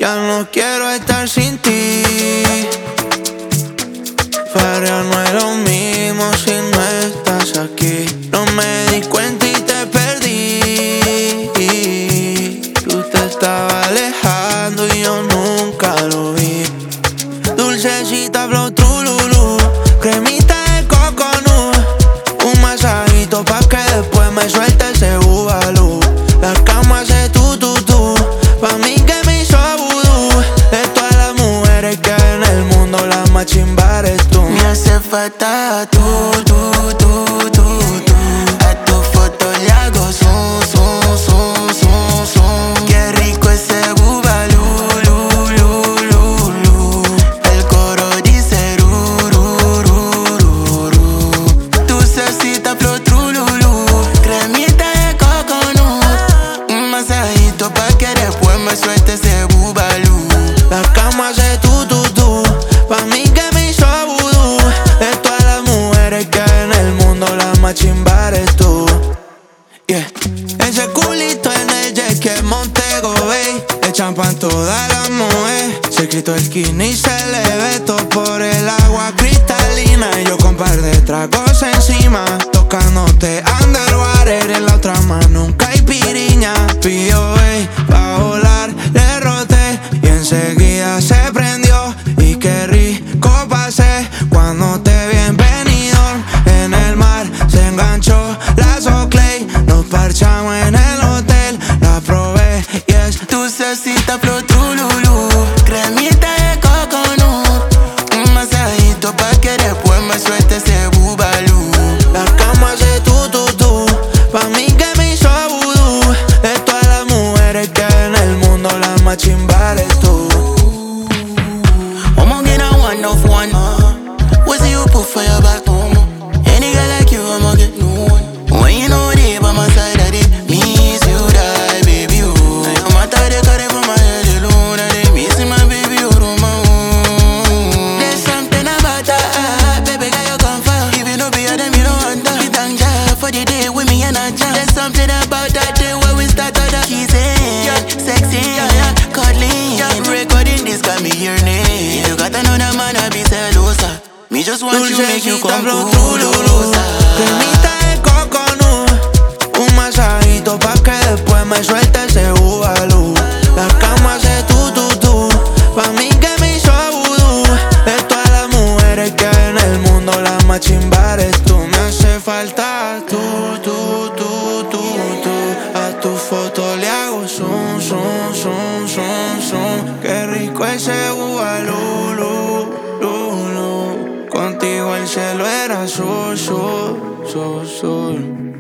Ya no quiero estar sin ti. Farrear no es lo mismo si no estás aquí. No me di cuenta y te perdí. Tú te estabas alejando y yo nunca lo vi. Dulcecita flow trululú, cremita de coconut, un masajito pa' que después me suelte ese bubalú. La cama hace tu, pa' mí que me hizo vudú. De todas las mujeres que hay en el mundo, la más chimba eres tú. Me hace falta tú. A tu foto le hago zoom. Qué rico ese bubalú. El coro dice ru. Dulcecita flow trululú, cremita de coconut, un masajito pa' que después me suelte ese bubalú. La cama hace tu, pa' mí que me hizo vudú. De todas las mujeres que hay en el mundo, la más chimba eres tú. Yeah. Ese culito en el jet que Montego Bay, le champan toda la mujer. Se quitó el skinny y se le ve todo por el agua cristalina. Y yo con par de tragos encima, tocándote underwater. En la otra mano nunca hay piriña. Pidió pa' volar, le roté y enseguida se prendió. Y qué rico pasé cuando te vi en Benidorm. En el mar se enganchó la Soclay, nos parchamos en el hotel. La probé y es Dulcecita flow trululú, cremita de coconut, un masajito pa' que después me suelte ese bubalú. la cama hace tu, pa' mí que me hizo vudú. De todas las mujeres que hay en el mundo, la más chimba eres tú. I'ma get a one of one. What do you put for your back? Any girl like you, I'ma get no one. When you know they by my side, I did miss you, die, baby, oh. No matter the current from my head alone, I did missing my baby, oh, my own. There's something about that, baby, girl, you come for. If you know be a them, you don't want that. Me thank God for the day with me and I jam. There's something about that day where we start out the kissing, sexy, cuddling, recording this got me your name. You got another man, I be celosa. Me just want you, make you come closer. Cremita de coconut, un masajito pa' que después me suelte ese bubalú. La cama hace tu, pa' mí que me hizo vudú. De todas las mujeres que hay en el mundo, la más chimba eres tú. Me hace falta tú. A tu foto le hago zoom. Qué rico ese bubalú. Contigo el cielo era azul.